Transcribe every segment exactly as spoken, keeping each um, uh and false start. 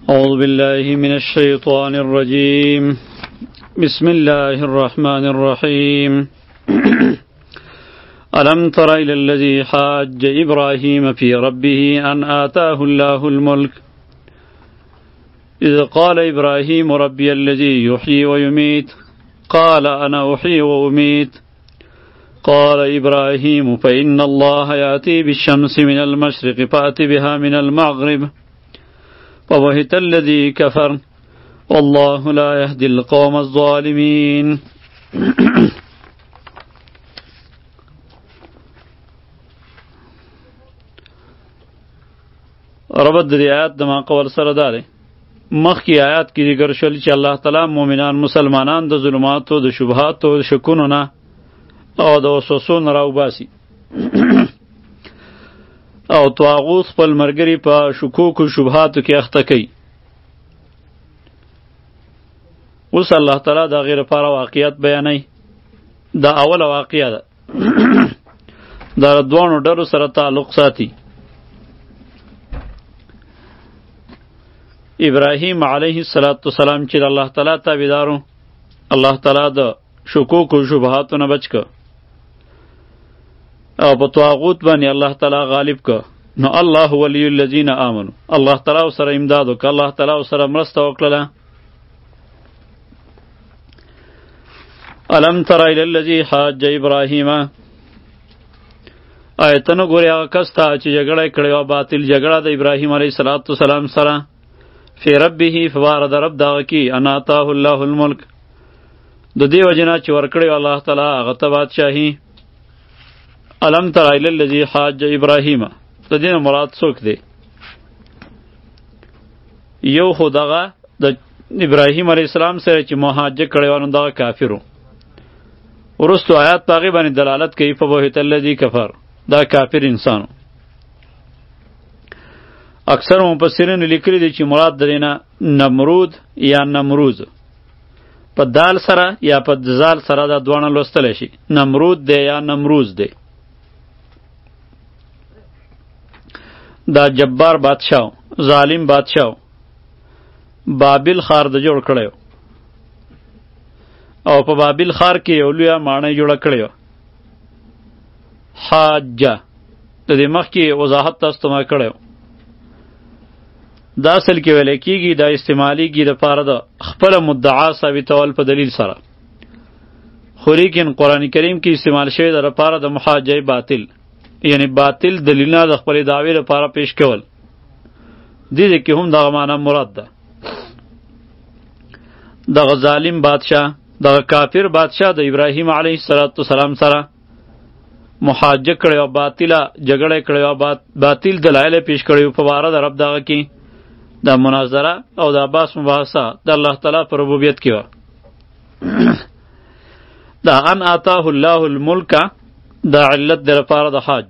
أعوذ بالله من الشيطان الرجيم بسم الله الرحمن الرحيم ألم تر إلى الذي حاج إبراهيم في ربه أن آتاه الله الملك إذ قال إبراهيم ربي الذي يحيي ويميت قال أنا أحيي وأميت قال إبراهيم فإن الله يأتي بالشمس من المشرق فأت بها من المغرب فبهت الذي كفر والله لا يهدي القوم الظالمين. ربط دی آیات دما قول سره داره مخی آیات کی ذکر شول چې الله تعالی مؤمنان مسلمانان د ظلماتو د شبهاتو د شکونو نه او د وسوسو نه راوباسي او طاغوت خپل مرګري په شکوک او شبهاتو کې اخته کوي. اوس الله تعالی دا غیر لپاره واقعیت بیانوي. دا اوله واقعه ده دا دوانو ډلو سره تعلق ساتي. ابراهیم علیه السلام چې الله تعالی تابعدارو الله تعالی د شکوک او شبهاتو نه بچ که او په طاغوت باندې الله تعالی غالب که نو الله ولی الذین آمنو الله تعالی سره امداد وکړه الله تعالی سره مرسته وکړه. الم تر الی الذی حاج ابراهیم آیتنو ګورې هغه کس ته چې جګړه کړې وه باطل جګړه د ابراهیم علیه السلام سره فی ربه فوارد رب دغه کې ان آتاه الله الملک د دې وجې نه چې ورکړی الله تعالی هغه ته بادشاهي. الم تر الی الذی حاج ابراهیم د دې نه مراد څوک دی؟ یو خو دغه د ابراهیم علیه السلام سره چې محاجه کړی و نو دغه کافر و. وروستو آیات په هغې باندې دلالت کوي فبهت الذی کفر دا کافر انسان و. اکثر مفسرین لیکلی دی چې مراد د دې نه نمرود یا نمروز په دال سره یا په زال سره دا دواړه لوستلی شي. نمرود دی یا نمروز دی. دا جبار بادشاہ ظالم بادشاہ بابل خار د جوړ کړی او په بابل خار کې یو لویه ماڼۍ جوړه کړې وه حاجه. د دې مخکې وضاحت تاسو ته ما کړی دا اصل کې ویلی کېږي دا استعمالیږي دپاره د خپله مدعا ثابتول په دلیل سره، خو لیکن قرآن کریم کې استعمال شوی د لپاره د محاجه باطل یعنی باطل دلیلونه د خپلې دعوې لپاره پیش کول. دې کې هم دغه معنی مراد ده. دغه ظالم بادشاه دغه کافر بادشاه د ابراهیم علیه السلام سره محاجه کړی او باطله جګړه کړی او باطل دلایل پیش کړی په باره د رب دغه کې دا مناظره او دا بحث مباحثه د الله تعالی په ربوبیت کې وه. دا ان آتاه الله الملک دا علت د لپاره د حاج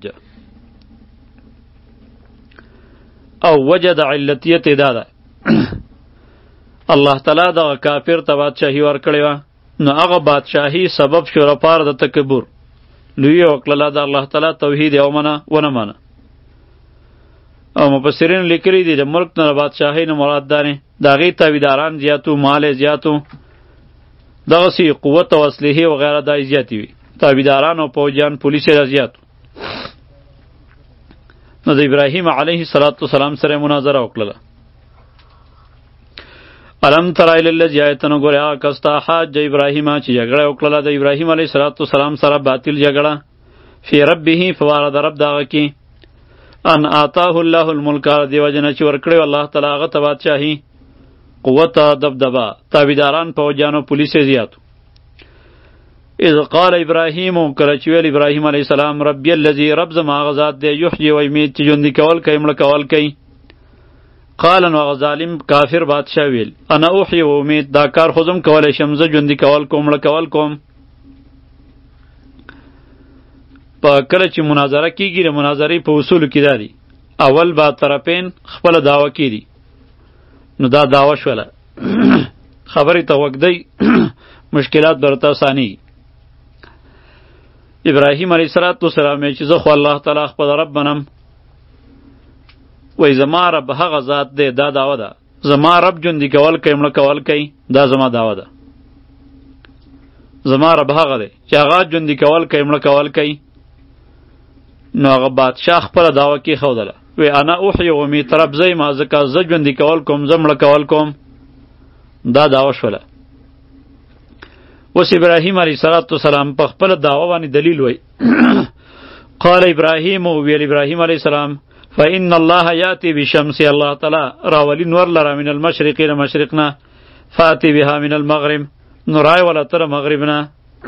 او وجه د علتیت دا ده الله تعالی دغه کافر ته بادشاهي ورکړې وه نو هغه بادشاهي سبب شو لپاره د تکبر لوی وکړله د الله تعالی توحید یې ومنه ونه منه. او مفسرین لیکلی دي د ملک نه بادشاهۍ نه مراد دا نه د هغې تابعداران زیاتو مال یې زیاتو دغسې قوت او اسلحې وغیره دا یې زیاتې وي تابعداران او پوجیان پولیس یې زیاتو. نو د ابراهیم علیه السلام سره مناظره وکړله. الم تر الی الذی آیتنو ګورې هغه کس ته حاج ابراهیم چې جګړه وکړله د ابراهیم علیه السلام سره باطل جګړه فی ربه فوارد رب دغه کې ان آتاه الله الملک دی وجه نه چې ورکړی الله تعالی هغه ته بادشاهي قوت دبدبه تابعداران پوجیانو پولیس یې زیاتو. اذ قال ابراهیم کله چې ویل ابراهیم علیه السلام ربی الذی رب زما هغه ذات دی یحیی و یمیت چې ژوندي کول کوي مړه کول کوي. قال نو هغه ظالم کافر بادشاه ویل انا احیی و امیت دا کار خو زم کولی شم زه ژوندي کول کوم مړه کول کوم. په کله چې مناظره کیږي د مناظرې په اصولو کې دا دي اول با طرفین خپله دعوه کیدي نو دا دعوه شوله خبرې ته وږدی مشکلات به ورته اسانېږي. ابراهیم علیه السلام چې زه خو الله تعالی خپل رب منم وای زما رب هغه ذات دی دا دعوه ده زما رب ژوندي کول کوي مړه کول کوي دا زما دعوه ده. زما رب هغه دی چې هغه ژوندي کول کوي مړه کول کوي. نو هغه بادشاه خپله دعوه کېښودله وی انا احیی و امیت رب زه یم ځکه زه ژوندي کول کوم زه مړه کول کوم. دا دعوه شوله. اوس ابراهیم علیه السلام په خپله دعوه باندې دلیل وی قال ابراهیم ویل ابراهیم علیه السلام فإن الله یاتی بشمس الله تعالی راولی نور لره من المشرق الى مشرقنا فاتی بها من المغرب نو رای ولا تر مغربنا.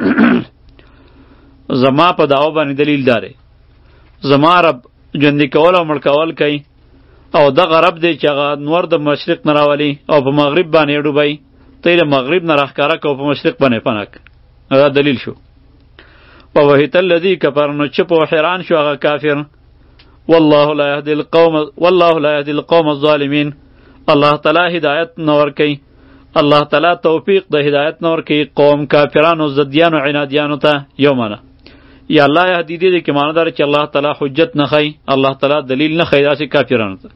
زما په دعوه باندې دلیل داره. زما رب ژوندي کول او مړ کول کوي او دغه رب دی چې هغه نور د مشرق نه راولي او په مغرب باندې ډوبوي. ته یې د مغرب نه راښکاره کوه په مشرق باندې پنک. دا دلیل شو. ووهیت الذي کفر نو چپ و حیران شو هغه کافر. والله لا يهدي القوم والله لا يهدي القوم الظالمين. الله تعالی هدایت نور کوي. الله تعالی توفیق د هدایت نور کوي قوم کافرانو زدیانو عنادیانو ته. یو معنی یا الله یهدی دې کې معنی دار چې الله تعالی حجت نه خي الله تعالی دلیل نه خي داسې کافرانو ته.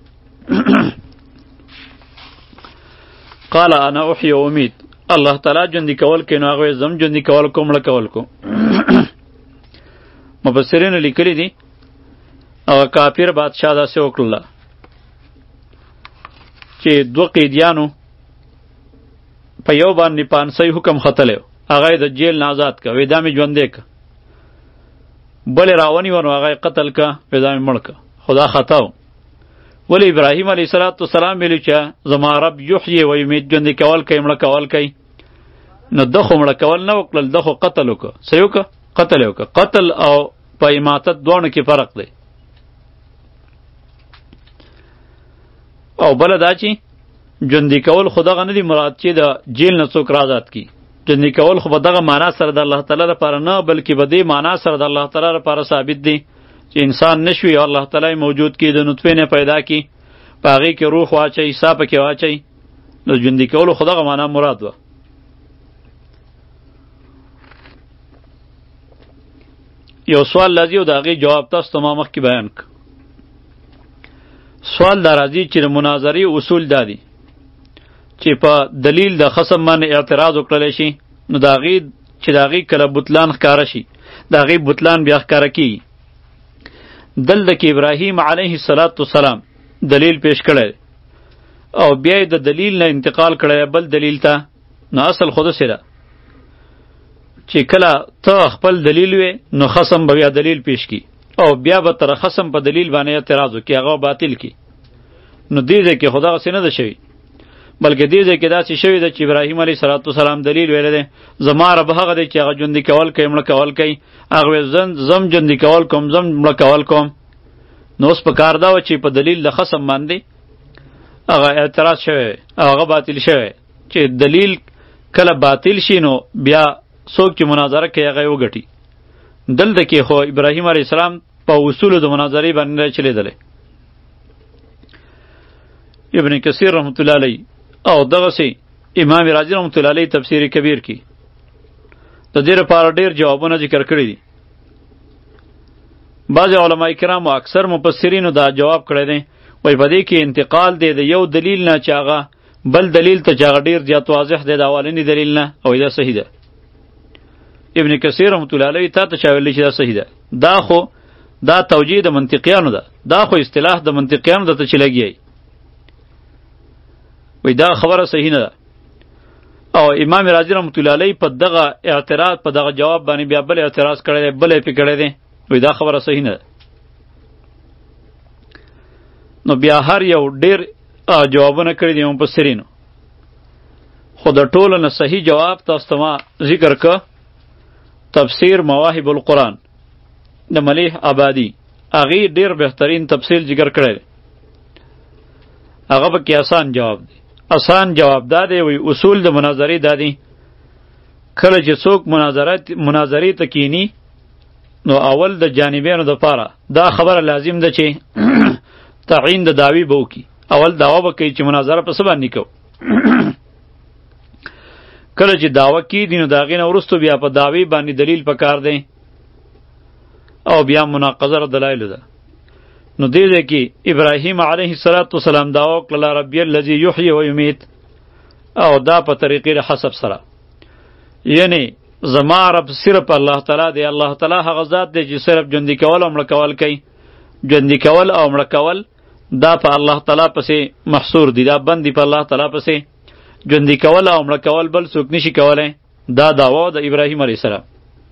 قال انا احیی و امیت الله تعالی ژوندي کول کوي نو هغه زم ژوندي کول کوم مړه کول کوم. مفسرین لیکلي دي هغه کافر بادشاه داسې وکړله چې دوه قیدیانو په یو باندې پانسۍ حکم ختلی هغه یې د جیل نه آزاد که وی دا مې ژوندی که بل یې راونیوه نو هغه یې قتل که وی دا مې مړ که خو دا خطا و. ولی ابراهیم علیه السلام ویلي چې زما رب یحیی و یمیت ژوندي کول کوي مړه کول کوي. نو ده خو مړه کول نه وکړل ده خو قتل وکړه. څه یې وکړه؟ قتل یې وکړه. قتل او په اماتت دواړو کې فرق دی. او بله دا چې ژوندي کول خو دغه نه دي مراد چې د جیل نه څوک رازاد کي. ژوندي کول خو به دغه معنا سره د الله تعالی لپاره نه بلکې به دې معنا سره د الله تعالی لپاره ثابت دی چې انسان نشوي او الله تعالی موجود کی د نطفې نه پیدا کی په هغې کې روح واچوي ساه پکې واچوي. نو ژوندي کولو خو دغه معنا مراد وه. یو سوال لازم او د هغې جواب تاسو ته ما مخکې بیان که. سوال دا راځي چې د مناظرې اصول دا دي چې په دلیل د خصم باندې اعتراض وکړلی شي نو د هغې چې د هغې کله بطلان ښکاره شي د هغې بطلان بیا ښکاره کېږي. دلته کې ابراهیم علیه السلام دلیل پیش کړی او بیا یې د دلیل نه انتقال کړی بل دلیل ته. نو اصل خو داسې ده چې کله ته خپل دلیل وې نو خصم به بیا دلیل پیش کی او بیا به تر خصم په دلیل باندې اعتراض وکړي هغه باطل کی. نو دې ځای کې خو دغسې نه ده شوي بلکې دې ځای کې داسې شوي ده چې ابراهیم علیه السلام دلیل ویلی دی زما رب هغه دی چې هغه ژوندي کول کوي مړه کول کوي هغه وی زم ژوندي کول کوم زم مړه کول کوم. نو اوس په کار دا وه چې په دلیل د خصم باندې هغه اعتراض شوی او هغه باطل شوی چې دلیل کله باطل شي نو بیا څوک چې مناظره کوي هغه یې وګټي. دلته کې خو ابراهیم علیه السلام په اصولو د مناظرې باندې چلیدلی. ابن کثیر رحمت الله علیه او دغسې امام رازی رحمت الله علیه تفسیر کبیر کې د دې لپاره ډېر جوابونه ذکر کړي دي. بعض علماء کرام او اکثر مفسرینو دا جواب کړی دی وایي په دې کې انتقال دی د یو دلیل نه چې هغه بل دلیل ته چې هغه ډېر زیات واضح دی د اولني دلیل نه او دا صحیح ده. ابن کثیر رحمت الله علیه تا ته چا ویلی چې دا صحیح ده. دا خو دا توجیه د منطقیانو ده دا خو اصطلاح د منطقیانو ده ته چې لګیایي وی دا خبره صحیح نه ده. او امام رازی رحمت الله علیه په دغه اعتراض په دغه جواب باندې بیا بل اعتراض کړی دی بل یې پې کړی دی وی دا خبره صحیح نه ده. نو بیا هر یو ډیر جوابونه کړي دي مفسرینو خو د ټولو نه صحیح جواب تاسو ته ما ذکر که تفسیر مواهب القرآن د ملیح آبادی هغې ډیر بهترین تفصیل ذکر کړی دی. هغه پکې آسان جواب دی. آسان جواب دا دی وی اصول د مناظرې دا دی کله چې څوک مناظرې ته کینی نو اول د جانبینو دپاره دا خبره لازم ده چې تعیین د دعوی به وکړي. اول دعوه به کوي چې مناظره په څه باندې کوو. کله چې دعوه کیږي نو د هغې نه وروستو بیا په دعوی باندې دلیل پکار دی او بیا مناقضه د دلایلو ده. نو دې ځای کې ابراهیم علیه السلام دعا وکړله ربی الذي یحیی و یمیت، او دا په طریقې د حسب سره، یعنی زما رب صرف الله تعالی دی. الله تعالی هغه ذات دی چې صرف ژوندي کول او مړه کول کوي. ژوندي کول او مړه کول دا په الله تعالی پسې محصور دي، دا بند دي په الله تعالی پسې. ژوندي کول او مړه کول بل څوک نشي کولی. دا دعوا د ابراهیم علیه السلام.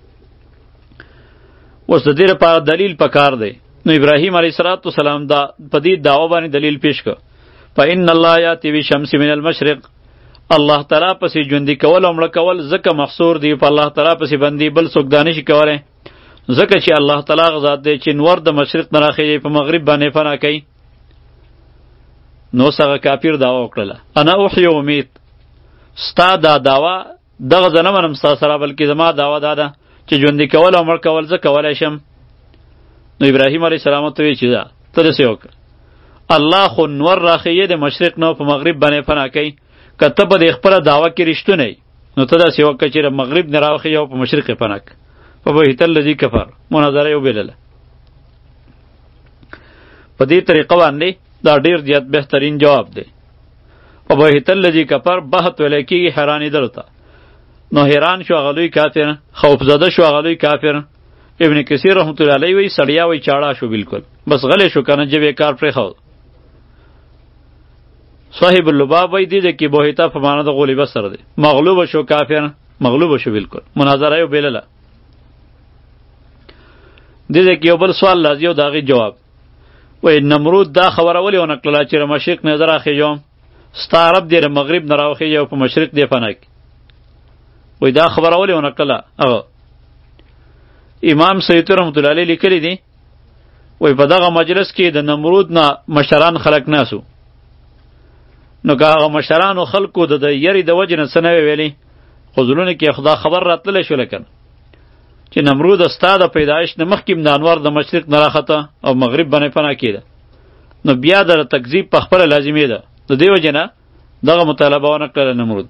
اوس د دې لپاره دلیل پکار دی. نو ابراهیم علیه السلام دا په دې دعوا باندې دلیل پیش کړ. فإن الله یأتی بالشمس من المشرق، الله تعالی پسې ژوندي کول او مړه کول ځکه محصور دی په الله تعالی پسې باندې، بل څوک دا نشي کولی. ځکه چې الله تعالی هغه ذات دی چې نور د مشرق نه راخیږي په مغرب باندې فنا کوي. نو څنګه کافر دعوا وکړله انا احیی و امیت. ستا دا دعوا دغه زه نه منم ستا سره، بلکې زما دعوا دا ده چې ژوندي کول او مړه کول زه کولی شم. نو ابراهیم علیه السلام ته وی چې دا ته داسې وکړه، الله خو نور راخیږي د مشرق نه په مغرب باندې فنا کوي. که ته په دې خپله دعوه کې رښتونی یې، نو ته داسې وکړه چې د مغرب نه راوخیږي او په مشرق یې فنا کړه. فبهت الذي کفر مناظره یې وبلله. په دې طریقه باندې دا ډېر زیات بهترین جواب دی. فبهت الذي کفر بهت ویلی کېږي حیرانېدلو ته. نو حیران شو هغه لوی کافر، خوفزده شو هغه لوی کافر. ابن کثیر رحمت الله علیه وی سړیا وی چاړه شو بالکل، بس غلی شو کنه جبې کار پرېښود. صاحب اللباب وی دی ده کې بوهیتا په معنا د غلبه سره دی، مغلوب شو کافر، مغلوب شو بالکل. مناظره یو بیلله. دی ده کې یو بل سوال لازم یو د هغې جواب. وی نمرود دا خبره ولې ونه کړله چې د مشرق نه زه راخېږم، ستا رب دی د مغرب نه راوخېږي او په مشرق دی فنا کړي. وی دا خبره ولې ونه کړله هغه. امام سیوطي رحمت الله علیه لیکلی دی، وی په دغه مجلس کې د نمرود نه مشران خلق ناسو. نو که هغه مشرانو خلکو د د یری د وجې نه څه نه وی ویلي، خو زړونو کې خدا خبر راتللی شوله کنه چې نمرود ستا د پیدایش نه مخکې د انوار د مشرق نه راخته او مغرب باندې فنا کېده. نو بیا د تکذیب په خپله لازمي ده. د دې وجې نه دغه مطالبه ونه کړله نمرود.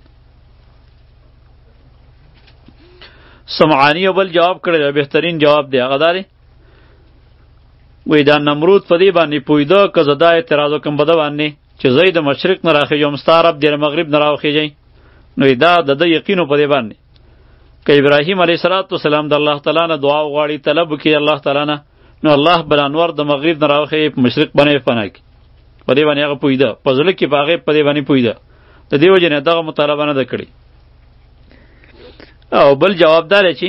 سمعانی یو بل جواب کړی دی، بهترین جواب دی. هغه دا دی وی دا نمرود په دې باندې پوهېده که زه دا اعتراض وکړم په ده باندې چې زه د مشرق نه راخېږم، ستا رب دی د مغرب نه راوخېږئ، نو دا د ده یقین و په دې باندې. که ابراهیم علیه السلام د الله تعالی نه دعا وغواړي، طلب وکړي الله تعالی نه، نو الله به انوار د مغرب نه راوخېږي په مشرق باندې فنا کړي. په دې باندې هغه پوهېده، په زړه کې په هغې په دې باندې پوهېده. د دې وجې نه دغه مطالبه نه ده کړې. او بل جواب دا دی چې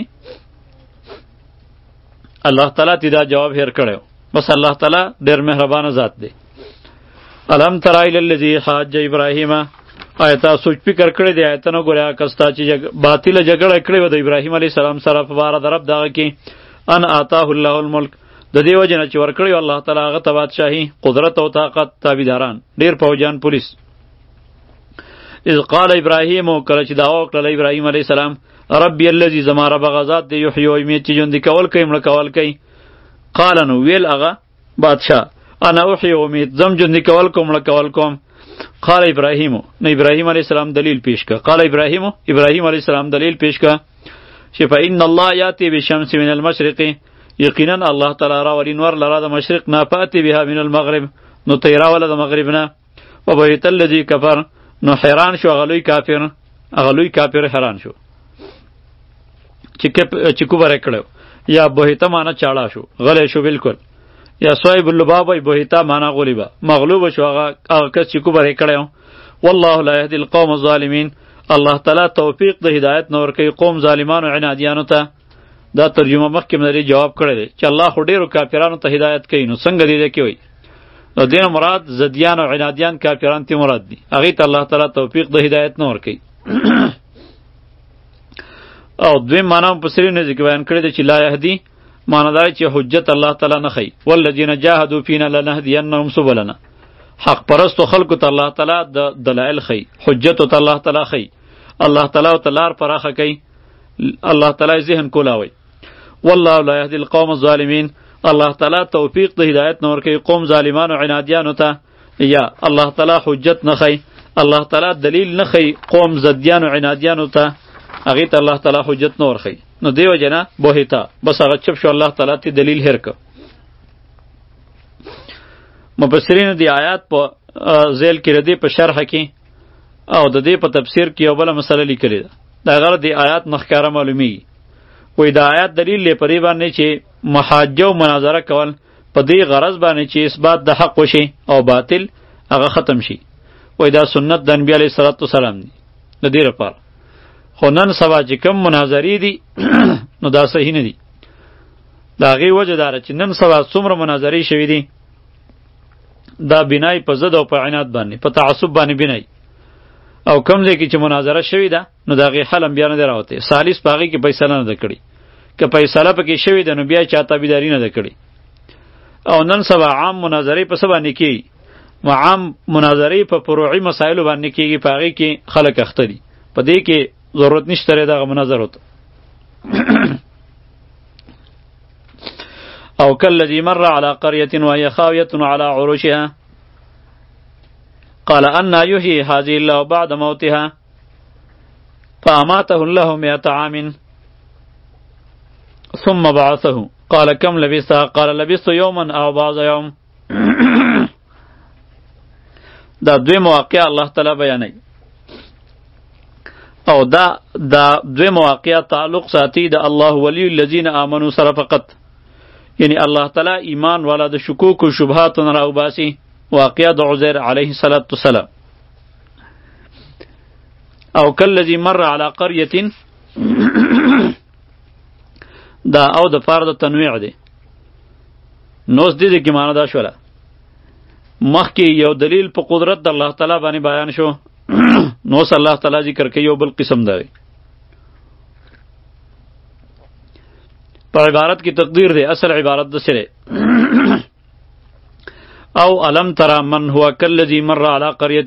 الله تعالی تی دا جواب هیر کړی، بس الله تعالی ډېر مهربانه ذات دی. الم تر الی الذی حاج ابراهیم، آیا تا سوچ فکر کړی دی آیتونه ګوریا کستا چې باطله جګړه کړې وه د ابراهیم علیه السلام سره په باره د رب دغه کې ان آتاه الله الملک، د دې وجې نه چې ورکړی و الله تعالی هغه ته بادشاهي، قدرت او طاقت، تابعداران، ډېر پوځیان، پولیس. اذ قال ابراهیم، کله چې دعوا وکړله ابراهیم علیه السلام ربی الذی زما رب هغه ذات دی یحیی و یمیت چې ژوندي کول کوي مړه کول کوي. قال نو ویل هغه بادشاه انا احیی و امیت، زم ژوندي کول کوم مړه کول کوم. قال ابراهیم، نو ابراهیم علیه السلام دلیل پیش کړ. قال ابراهیم، ابراهیم علیه السلام دلیل پیش کړ چې فإن الله یأتی بالشمس من المشرق، یقینا الله تعالی راولي نور لره د مشرق نه، فأتی بها من المغرب، نو ته یې راوله د مغرب نه. وبهت الذی کفر، نو حیران شو هغه لوی کافر، هغه لوی کافر حیران شو چې کوبر یې کړی، یا بهیته معنا چاړه شو، غلی شو بالکل. یا صاحب اللباب وی بهیته معنا غلبه، مغلوب شو هغه هغه کس چې کوبر یې کړی. والله لا یهدی القوم الظالمین، الله تعالی توفیق د هدایت نه ورکوي قوم ظالمانو عنادیانو ته. دا ترجمه مخکې مې درې جواب کړی دی چې الله خو ډېرو کافرانو ته هدایت کوي، نو څنګه دې دی کې وایي د دې نه مراد زدیان او عنادیان کافران تی مراد دي، هغې ته الله تعالی توفیق د هدایت نه ورکوي. او دویم معنا مفسرینو ذکر بیان کړی دی چې لا یهدي معنا دا چې حجت الله تعالی نه ښیي. والذین جاهدوا فینا لنهدینهم سبلنا، حق پرستو خلکو ته الله تعالی د دلایل ښیي، حجت ته الله تعالی ښیي، الله تعالی ته لار پراخه کوي، الله تعالی ذهن کولاوي. والله لا یهدی القوم الظالمین، الله تعالی توفیق د هدایت نه ورکوي قوم ظالمانو عنادیانو ته. یا الله تعالی حجت نه ښیي، الله تعالی دلیل نه ښیي قوم زدیانو عنادیانو ته، هغې ته الله تعالی حجت نه ورښیي. نو دې وجې نه بوهیته، بس هغه چپ شو، الله تعالی ته دلیل هیر که. مفسرین دی آیات په ذیل کې ردی په شرح کې او د دې په تفسیر کې یو بل مسله لیکلې ده. دا غره دی آیات مخکاره معلومیږي. وای دا آیات دلیل لري پرې باندې چې محاجه او مناظره کول په دې غرض باندې چې اثبات د حق وشي او باطل هغه ختم شي. وای دا سنت د نبی علیه الصلاۃ والسلام دی د دې لپاره. خو نن سبا چې کوم مناظرې دي نو دا صحیح نه دي. د هغې وجه داره چې نن سبا څومره مناظرې شوي دي دا بنای په ضد او په عناد باندې په تعصب باندې بنای. او کوم ځای کې چې مناظره شوې ده نو د هغې حل هم بیا نه دی راوتی. سالیس په هغې کې فیصله نه ده کړې. که فیصله پکې شوې ده نو بیا چا تابعداري نه ده کړې. او نن سبا عام مناظرې په څه باندې کېږي؟ عام مناظرې په فروعي مسایلو باندې کېږي. په هغې کې خلک اخته دي. په دې کې ضرورت نشته دی دغه مناظرو ته. او كالذي مر على قرية وهي خاوية على عروشها قال أن يحيي هذه الله بعد موتها فأماته الله مئة عام ثم بعثه قال كم لبثت قال لبثت يوما أو بعض يوم. دا دوی مواقع الله تعالی بیانوي او دا دا دوی مواقع تعلق ساتي د الله ولی الذین آمنوا سره فقط. یعنی الله تعالی ایمان والا د شکوک و شبهات نه راوباسي. واقعه د عزیر علیه السلام. او کالذی مر علی قریة دا او د فرد تنویع دی. نوس دې کې معنی دا شوله مخکې یو دلیل په قدرت د الله تعالی باندې بیان شو نوس الله تعالی ذکر کوي یو بل قسم دی. په عبارت کې تقدیر دی. اصل عبارت د سره او علم ترى من هو كالذي مر على قرية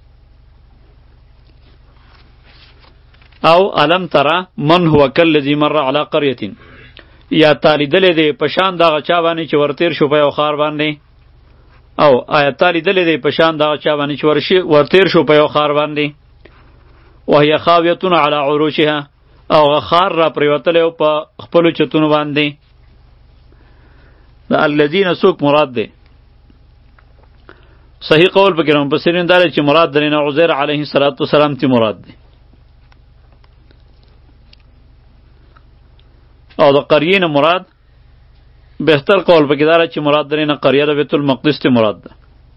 او علم ترى من هو كالذي مر على قرية. یا تالی دلی دی پشان داغه چا باندې چې ورتیر شو په یو خار باندې. او آیا تالی دلی دی پشان داغه چا باندې چې ورتیر شو په یو خار باندې. وهي خاویة على عروشها او غخار را پریوتلی او په خپلو چتونو باندې. د الذین سوک مراد دی. صحیح قول پکې مفسرین دا چې مراد د نه عزیر علیه السلام تی مراد دی. او د قریه نه مراد بهتر قول پکې دا چې مراد د نه قریه د بیت المقدس تی مراد ده.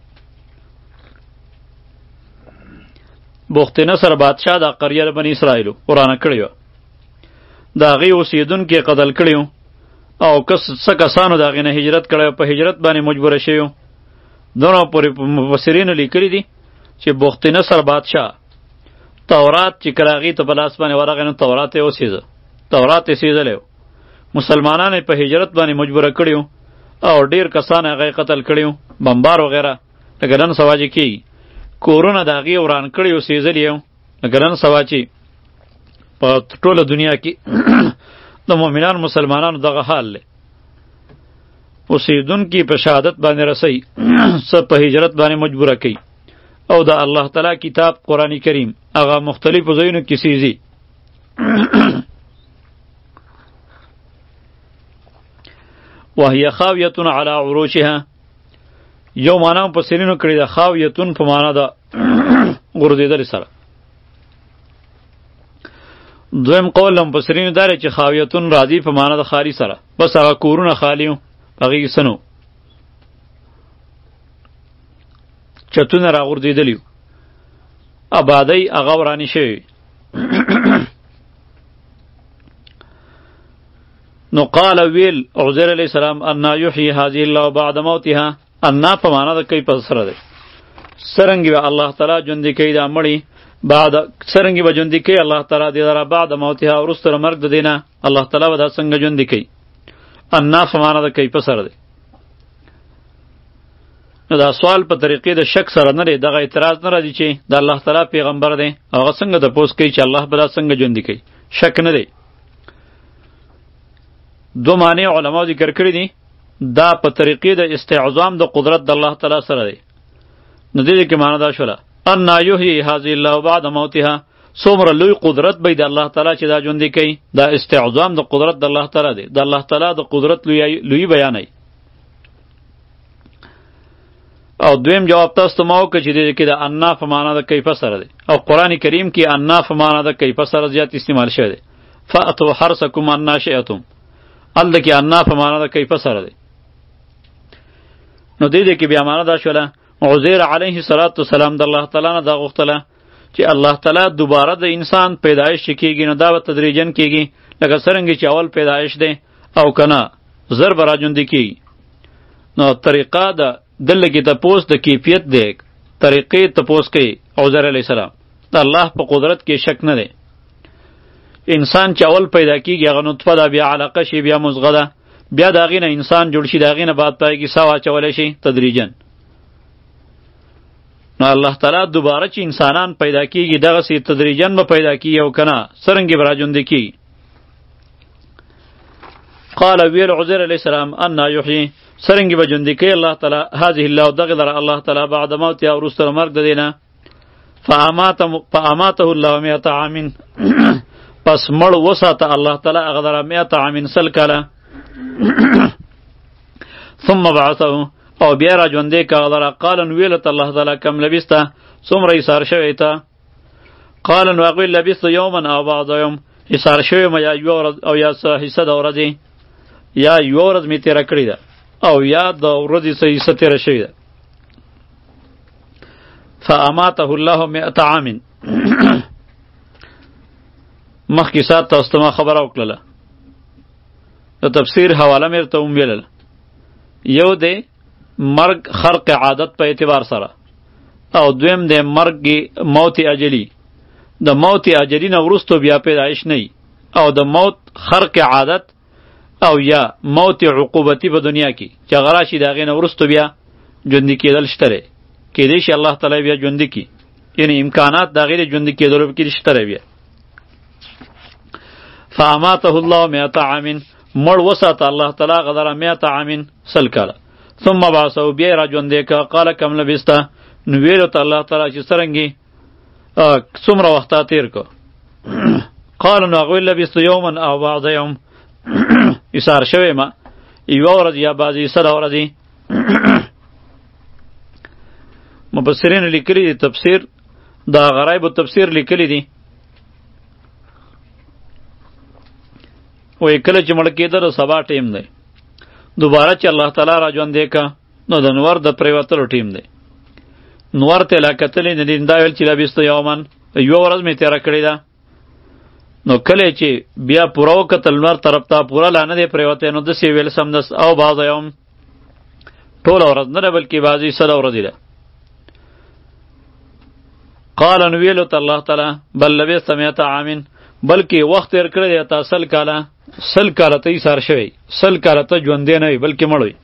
بخت نصر بادشاه د قریه د بنی اسرائیل قرآن کړی و. د هغې اوسیدونکي قتل کړي او کس څه کسانو د هغې نه هجرت کړی په هجرت باندې مجبوره شوي. دونه پورې مفسرینو لیکلي دي چې بخت نصر بادشاه تورات چې کله هغې ته په لاس باندې ورغی نو تورات یې وسیزه. تورات یې سیزلی و. مسلمانان یې په هجرت باندې مجبوره کړي او ډېر کسان هغه قتل کړي بمبار وغیره. لکه نن سبا چې کېږي کورونه د هغې وران کړي او سیزلي یو. لکه نن سبا چې په ټوله دنیا کې د مؤمنان مسلمانانو دغه حال دی. اوسیدونکي په شهادت باندې رسئ څه په هجرت باندې مجبوره کوي او د الله تعالی کتاب قرآن کریم هغه مختلفو ځایونو کې سیزي. وهي خاویة علی عروشها. یو معنا مفسرینو کړې ده خاویتون په معنا ده غورځېدلې سره. دویم قول مفسرینو دا چې خاویتون راځي په معنا د خالی سره. بس هغه کورونه خالی وو هغې کې څه نه وو. چتونه راغورځېدلي وو. ابادۍ هغه ورانې شوې. نو قال ویل عزیر علیه السلام انا یحیی هذه الله بعد موتها. انا په معنا د کوي په سره دی. څرنګې به الله تعالی ژوندي کوي دا مړي بعد څرنګې به ژوندي کوي الله تعالی دې لره بعد موتها وروسته د مرګ د دې نه الله تعالی به دا څنګه ژوندي کوي. انا په معنا د کوي په سره دی. نو دا سوال په طریقې د شک سره نه دی. دغه اعتراض نه راځي چې د الله تعالی پیغمبر دی هغه څنګه تپوس کوي چې الله به دا څنګه ژوندي کوي. شک نه دی. دو معنی علما ذکر کړی دي. دا په طریقې د استعظام د قدرت د الله تعالی سره دی. نو دې کې معنی دا شوله انا یحیی هذه الله بعد موتها. څومره لوی قدرت به د الله تعالی چې دا ژوندي کوي. دا استعظام د قدرت د الله تعالی دی. د الله تعالی د قدرت لوی لوی بیانوي. او دویم جواب تاسو ته ما وکړه چې دې کې د انا په معنا د کیف سره دی او قرآن کریم کې انا په معنا د کیف سره زیات استعمال شوی دی فاتو حرسکم انا شئتم ال کې انا په معنا د کیف سره دی نو دې دې کې بیا معنا دا شوله عزیر علیه السلام د الله تعالی نه دا غوښتله چې الله تعالی دوباره د انسان پیدایش کیږي نو دا به تدریجن کیږي لکه څرنګه چې اول پیدایش دی او کنه زر به راژوندي کیږي نو طریقه د دلته کې تپوس د کیفیت دی طریقې تپوس کوي عزیر علیه السلام د الله په قدرت کې شک نه دی انسان چې اول پیدا کیږي هغه نطفه ده بیا علقه شي بیا مضغه ده بیا د هغې نه انسان جوړ شي د هغې نه بعد پای کې سا واچولی شي تدریجن نو الله تعالی دوباره چې انسانان پیدا کیږي دغسې تدریجن به پیدا کیږي او که نه څرنګې به راژوندي کیږي قال ویل عزیر علیه السلام انا یحیی څرنګې به ژوندي کوي الله تعالی هذه الله دغې لره الله تعالی بعد موتها وروسته د مرګ د دې نه فاماته الله مئة عام پس مړ وساته الله تعالی هغه لره مئة عام سل کاله ثم بعثه او بیا را ژوندی که هغه لره قال نو ویلت الله تعالی کم لبسته څومره ایثار شوی ته قال نو هغوی لبسته یوما او بعض یوم ایثار شوی ما یا یوه ورځ او یا څه حصه د ورځې یا یوه ورځ مې تېره کړې ده او یا د ورځې څه حصه تېره شوې ده فاماته الله مئة عام مخکې سات تاسو ته ما خبره وکړله د تفسیر حواله مې ورته هم ویلله یو دی مرگ خرق عادت په اعتبار سره او دویم دی مرگ موت اجلی د موت اجلی نه وروستو بیا پیدایش نه او د موت خرق عادت او یا موت عقوبتی په دنیا کې چې هغه راشي د هغې نه وروستو بیا ژوندي کېدل شته دی کېدی شي الله تعالی بیا ژوندي کړي یعنې امکانات د هغې د ژوندي کېدلو پکې شته دی بیا فاماته الله مئة عام مړ وساته الله تعالی هغه لره مئة عام سل کاله ثم بعثه بیا یې را ژوندی که قال کم لبسته نو ویلو ته الله تعالی چې څرنګې څومره وخته تېر که قال نو هغوی لبسته یوما او بعض یوم ایثار شوی ما یوه ورځ یا بعضې حصه د ورځې مفسرینو لیکلي دي تفسیر د غرایبو تفسیر لیکلی دي وایي کله چې مړ کېده د سبا ټیم دی دوباره چې الله تعالی را ژوندی که نو د نور د پرېوتلو ټیم دی نور ته لا کتلې نه دي دا ویل چې لبسته یومن یوه ورځ مې تېره کړې ده نو کله چې بیا پوره وکتل نور طرف ته پوره لا نه دی پرېوتی نو داسې ویل سمدس او بعض یوم ټوله ورځ نه ده بلکې بعضې حصه د ورځې ده قال نو ویلو ته الله تعالی بل لبسته مئة عام بلکې وخت تېر کړی دی تا سل کاله سل کاله ته ایثار شوی سل کاله ته ژوندی نه وي بلکې مړ وي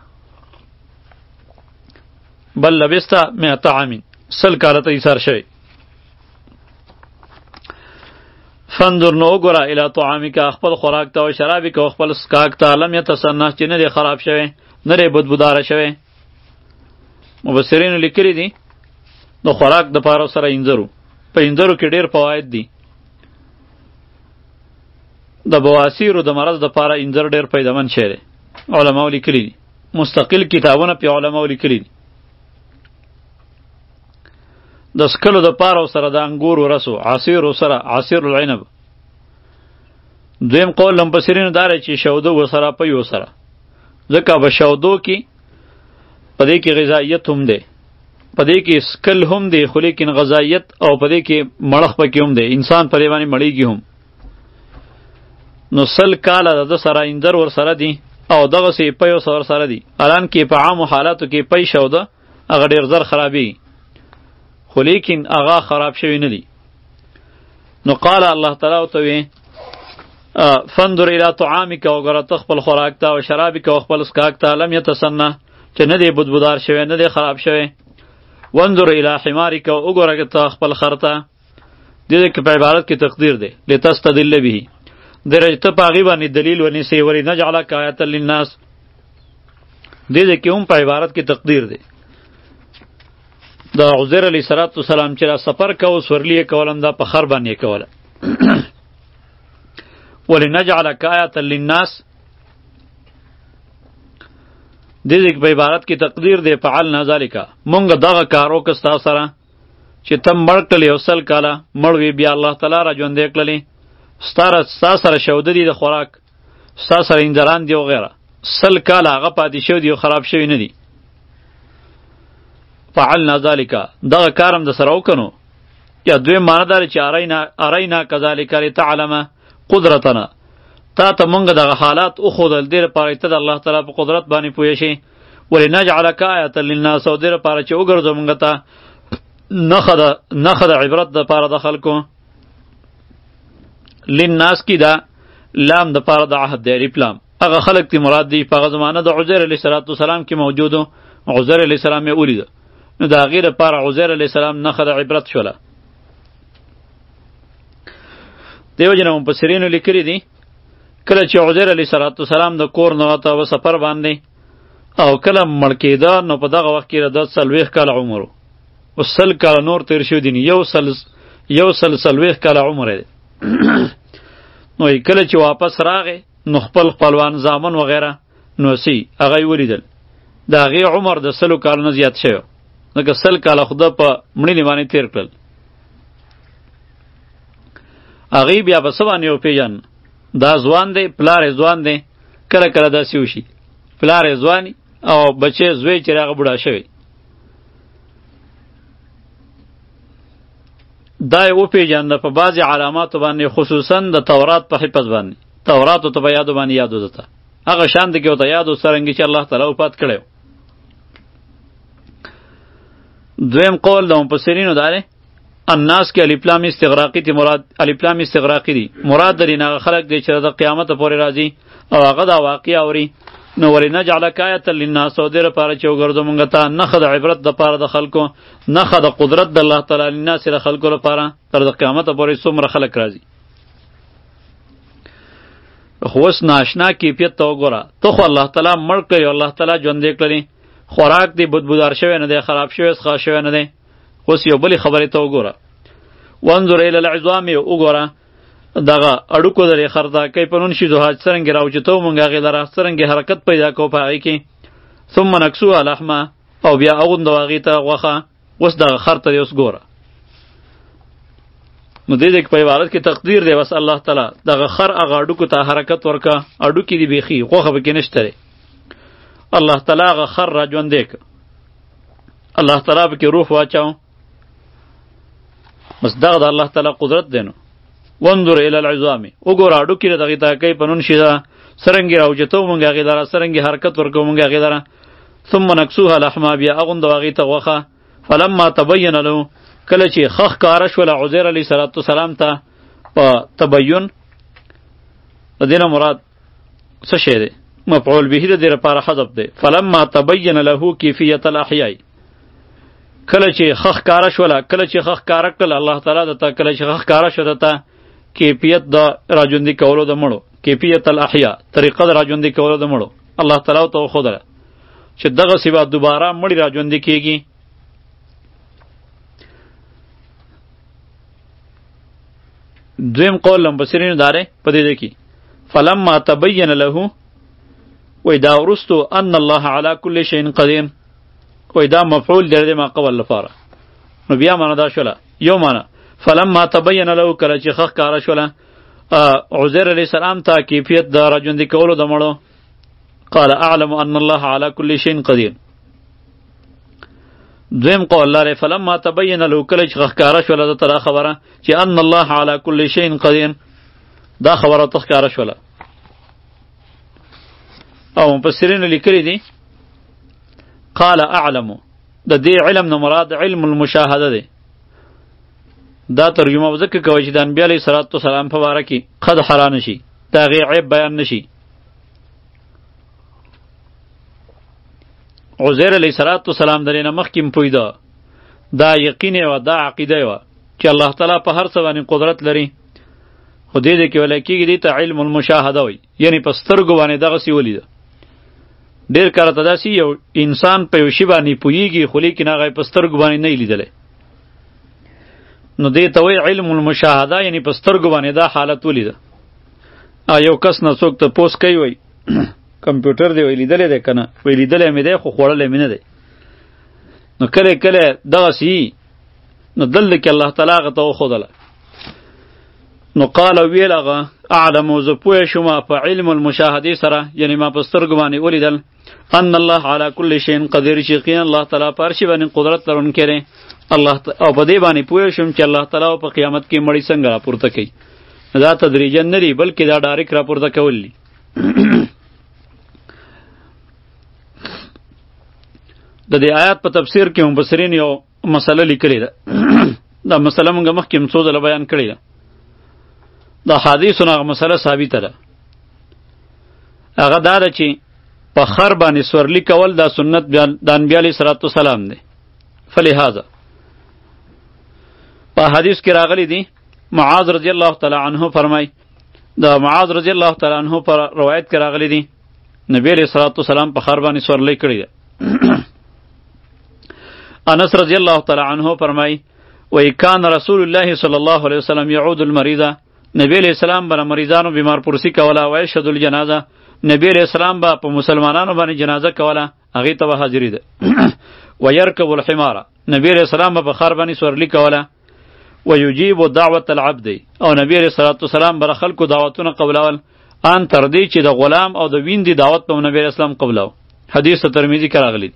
بل لبسته مئة عام سل کاله ته ایثار شوی فانظر نو وګوره الی طعامک خپل خوراک ته او شرابک او خپل څښاک ته لم یتسنه چې نه دی خراب شوی نه دی بدبوداره شوی مفسرینو لیکلي دي د خوراک دپاره سره انځرو په انځرو کې ډېر فواید دي د بواسیرو د مرض دپاره انځر ډېر فایدهمند شی دی علماو لیکلي دي مستقل کتابونه پې علماو لیکلي دي د سکلو دپاره او سره د انګورو رسو عصیرو سره عصیر العنب دویم قول لمپسرینو دا دی چې شودو ورسره پی ورسره ځکه په شودو کې په دې کې غذایت هم دی په دې کې سکل هم دی خو لیکن غذایت او په دې کې مړښ پکې هم دی انسان په دې باندې مړیږي هم نو سل کاله د ده سره انځر ورسره دي او دغسې پی ورسره دي الان کې په عامو حالاتو کې پی شوده هغه ډېر زر خرابېږي خو لیکن هغه خراب شوي نه دي نو قال الله تعالی ورته وی فانظر الی طعامک وګوره ته خپل خوراک ته او شرابک او خپل څښاک ته لم یتسنه چې نه دی بدبودار شوی نه دی خراب شوی وانظر الی حمارک وګوره ته خپل خر ته دې کې په عبارت کې تقدیر دی لتستدل به درجه ته په هغې باندې دلیل ونیسئ ولنجعلک آیة للناس دې کې هم په عبارت کې تقدیر دی د عزیر علیه السلام چې را سفر کو سورلی یې کولم دا په خر باندې یې کوله ولنجعلک آیة للناس دې په عبارت کې تقدیر دی فعلنا ذالک مونږ دغه کار وکړ ستا سره چې ته مړ کړلې او سل کاله مړ وي بیا الله تعالی را ژوندی کړلې ستا سره شوده دي د خوراک ستا سره انځران دي وغیره سل کاله هغه پاتې شوي دي او خراب شوي نه دي فعلنا ذالک دغه کار هم د سره وکړو یا دویم معنی داره چې ارینا ارینا کذالک لتعلم قدرتنا تا ته مونږ دغه حالات وښودل دې لپاره ته د الله تعالی په قدرت باندې پوه شې ولنجعلک آیة للناس او دې لپاره چې وګرځو مونږ ته نښه د نښه د عبرت دپاره د خلکو للناس کې دا لام دپاره د عهد دی الف لام هغه خلک تی مراد دی په هغه زمانه د عزیر علیه السلام کې موجود و عزیر علیه السلام یې ولیده نو د هغې دپاره عزیر علیه السلام نښه د عبرت شوله دیو جن مفسرینو لیکلی دي کله چې عزیر علیه السلام د کور نه وته و سفر باندې او کله مړ کېده نو په دغه وخت کې د څلوېښت کاله عمر و اوس سل کاله نور تېر شوي دي یو سل یو سل څلوېښت کاله عمر دی نو کله چې واپس راغی نو خپل خپلوان زامن وغیره نو سی هغه یې ولیدل د هغې عمر د سلو کالو نه زیات شوی ځکه سل کاله خو په مړینې باندې تېر کړل هغې بیا په څه باندې وپېژن دا ځوان دی پلار یې ځوان دی کله کله داسې وشي پلار یې ځواني او بچی زوی چې هغه بوډا شوی دا یې وپېژانده په بعضې علاماتو باندې خصوصا د تورات په حفظ باندې توراتو ته په یادو باندې یاد وځته هغه شان دی کې ورته یاد و څرنګه چې الله تعالی وفات کړی دویم قول د مفسرینو دا دی الناس کې الف لام استغراقی تی مراد الف لام استغراقی دی مراد درین هغه خلق دی چې د قیامت پورې راځي او هغه دا واقع اوري نو ولنجعلک آیة للناس او دې لپاره چې وګرځو مونږ ته نښه د عبرت دپاره د خلکو نښه د قدرت د الله تعالی للناس د خلکو لپاره تر د قیامت پورې څومره خلک راځي خو اوس ناشنا کیفیت ته وګوره ته خو الله تعالی مړ کړي الله تعالی ژوندی کړي خوراک دی بدبودار شوی نه دی خراب شوی څښا شوی نه دی اوس یو بلې خبرې ته وګوره وانظر الی العظام وګوره دغه اډوکو درې خرداکۍ په نون شیدوها څرنګې راوچتو مونږ هغې لره څرنګې حرکت پیدا کوو په هغې کې ثم نکسوها لحمه او بیا اغوندو هغې ته غوښه اوس دغه خر ته دی اوس ګوره نو دې دې په عبارت کې تقدیر دی بس الله تعالی دغه خر هغه اډوکو ته حرکت ورکه اډوکې دي بیخي غوښه پکې نشته دی الله تعالی هغه خر را ژوندی که الله تعالی پکې روح واچاو بس دغه د الله تعالی قدرت دی نو وانظر الی العظام وګوره اډوکې د دغې تاکۍ په نون شي ده څرنګې راوچتو مونږ هغې لره څرنګې حرکت ورکوو مونږ هغې لره ثم نکسوها لحمه بیا اغوندو هغې ته غوښه فلما تبین له کله چې ښه ښکاره شوله عزیر علیه السلام ته په تبین د دې نه مراد څه شی دی مفعول به د دې لپاره حذف دی فلما تبین له کیفیت الاحیاء کله چې ښه ښکاره شوله کله چې ښه ښکاره کړل الله تعالی درته کله چې ښه ښکاره شو درته کیفیت د راژوندي کولو د مړو کیفیت الاحیاء طریقه د راژوندي کولو د مړو الله تعالی ته وښودله چې دغسې به دوباره مړي راژوندي کیږي دویم قول لمبسرینو داره په دې کې فلما تبین له وای دا ورستو ان الله علی کل شیء قدیر وای دا مفعول دی ما قبل لپاره نو بیا معنا دا شوله یو معنا فلما تبین له کله چې خخ کاره شوله عزیر علیه السلام ته کیفیت د راژوندي کولو د مړو قال اعلم ان الله علی کل شیء قدیر دویم قول لاره فلما تبین له کله چې خخ کاره شوله د تر خبره چې ان الله علی کل شیء قدیر دا خبره تخکاره شوله او مفسرین لیکلی دي قال اعلم د دې علم نه مراد علم المشاهده دی دا ترجمه وزکه کوي چې د انبیاء علیه السلام په باره کې قد حران شي دا غي عیب بیان نشي عزیر علیه السلام درې نه مخکې پویده دا یقین و دا عقیده و چې الله تعالی په هر څه باندې قدرت لري خو دې دې کې ویل کېږي دې ته علم المشاهده وایي یعنی په سترګو باندې دغسې ولیده ډېر کله ته داسې یو انسان په یو شي باندې پوهېږي خو لیکن هغه یې په سترګو باندې نه یې لیدلی نو دې ته وایي علم المشاهده یعنی په سترګو باندې دا حالت ولیده یو کس نه څوک تپوس کوي وایي کمپیوټر دی وی لیدلې دی کنه وی لیدلې مې دی خو خوړلې مې نه دی نو کله کله دغه سی نو دل کې الله تعالی هغه ته وښودله نو قال ویل هغه اعلم زه پوه شوم په علم المشاهدې سره یعنی ما په سترګو باندې ولیدل ان الله علی کل شیء قدیر چې یقینا الله تعالی په هر شي باندې قدرت لرونکی دی الله او په دې باندې پوه شوم چې الله تعالی په قیامت کې مړی څنګه راپورته کوي دا تدریجا نه دی بلکې دا ډایرک راپورته کول دي د دې آیات په تفسیر کې مفسرین یو مسله لیکلې ده دا مسله موږ مخکې څو ځله بیان کړې ده دا حدیثونه هغه مسله ثابته ده هغه دا ده چې په خر باندې سورلی کول دا سنت د انبیا علیه صلوات والسلام دی فلهذا په حدیث کې راغلی دی معاذ رضی الله تعالی عنه فرمای دا معاذ رضی الله تعالی عنه پر روایت کې راغلی دی نبی علیه صلوات والسلام په خر باندې سورلی کړی ده انس رضی الله تعالی عنه فرمای وی کان رسول الله صلی الله علیه وسلم یعود المریض نبی علیہ السلام بر مریضانو بیمار پرسی کوله و یشهد الجنازه نبی علیہ السلام با په مسلمانانو باندې جنازه کوله هغه ته حاضری ده و يركب الحمار نبی علیہ السلام په خر باندې سورلی کوله و یجیب دعوت العبد او نبی علیہ الصلوۃ والسلام بر خلکو دعوتونه قبولول ان تر دې چې د غلام او د ویندې دعوت په نبی علیہ السلام قبولو حدیث ترمذی کې راغلی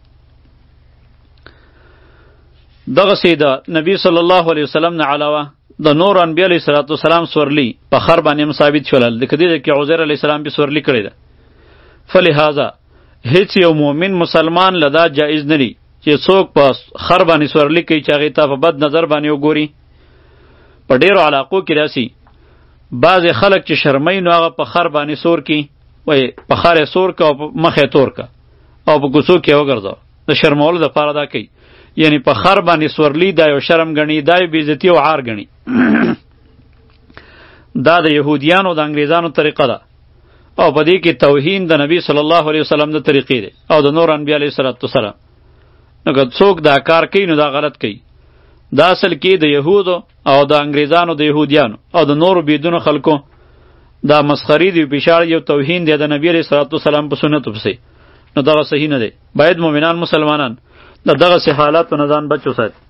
دغه سیده نبی صلی الله علیه وسلم نه علاوه د نور انبیاء علیه صلوات والسلام سورلی په خر باندې هم ثابت شولل د کدی کې عزیر علیه السلام به سورلی کړی ده فلهذا هیڅ یو مؤمن مسلمان لدا جایز نه دی چې څوک په خر باندې سورلی کوي چې هغه ته په بد نظر باندې وګوري په ډیرو علاقو کې راسي بعض خلک چې شرمای نو هغه په خر باندې سور کی وای په خر سور کا او مخه تور کا او په کوڅو کې وګرځاو د شرمولو د پاره دا کوي یعنی په خر باندې سورلی دا یو شرم غنی دا یو بیزتی او عار غنی دا د يهودیانو د انګریزانو طریقه ده او په دې کې توهین د نبی صلی الله علیه وسلم د طریقې ده او د نور انبیاء علیه السلام نو که څوک دا کار کوي نو دا غلط کوي دا اصل کې د يهودو او د انګریزانو د يهودیانو او د نورو بيدونو خلکو دا مسخري دی بشار یو توهین دی د نبی علیه السلام په سنتو پسې نو دا صحیح نه دی باید مؤمنان مسلمانان د دغه سه حالاتو نه ځان بچو ساتي